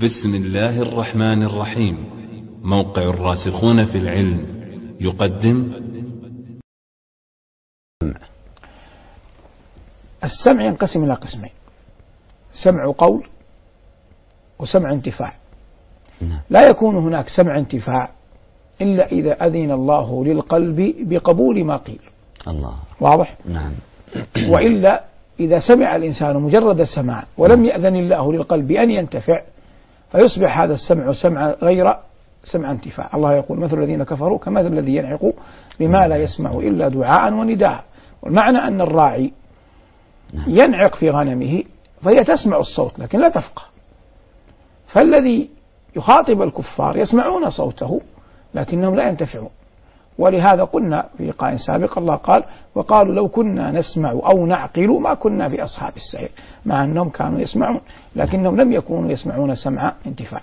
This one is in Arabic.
بسم الله الرحمن الرحيم. موقع الراسخون في العلم يقدم. السمع ينقسم إلى قسمين: سمع قول وسمع انتفاع. لا يكون هناك سمع انتفاع إلا إذا أذن الله للقلب بقبول ما قيل. الله واضح؟ نعم. وإلا إذا سمع الإنسان مجرد السماع ولم يأذن الله للقلب أن ينتفع فيصبح هذا السمع سمع غير سمع انتفاع. الله يقول: مثل الذين كفروا كمثل الذي ينعق بما لا يسمع إلا دعاء ونداء. والمعنى أن الراعي ينعق في غنمه فهي تسمع الصوت لكن لا تفقه، فالذي يخاطب الكفار يسمعون صوته لكنهم لا ينتفعون. ولهذا قلنا في لقاء سابق الله قال: وقالوا لو كنا نسمع أو نعقل ما كنا في أصحاب السعير، مع أنهم كانوا يسمعون لكنهم لم يكونوا يسمعون سمع انتفاع.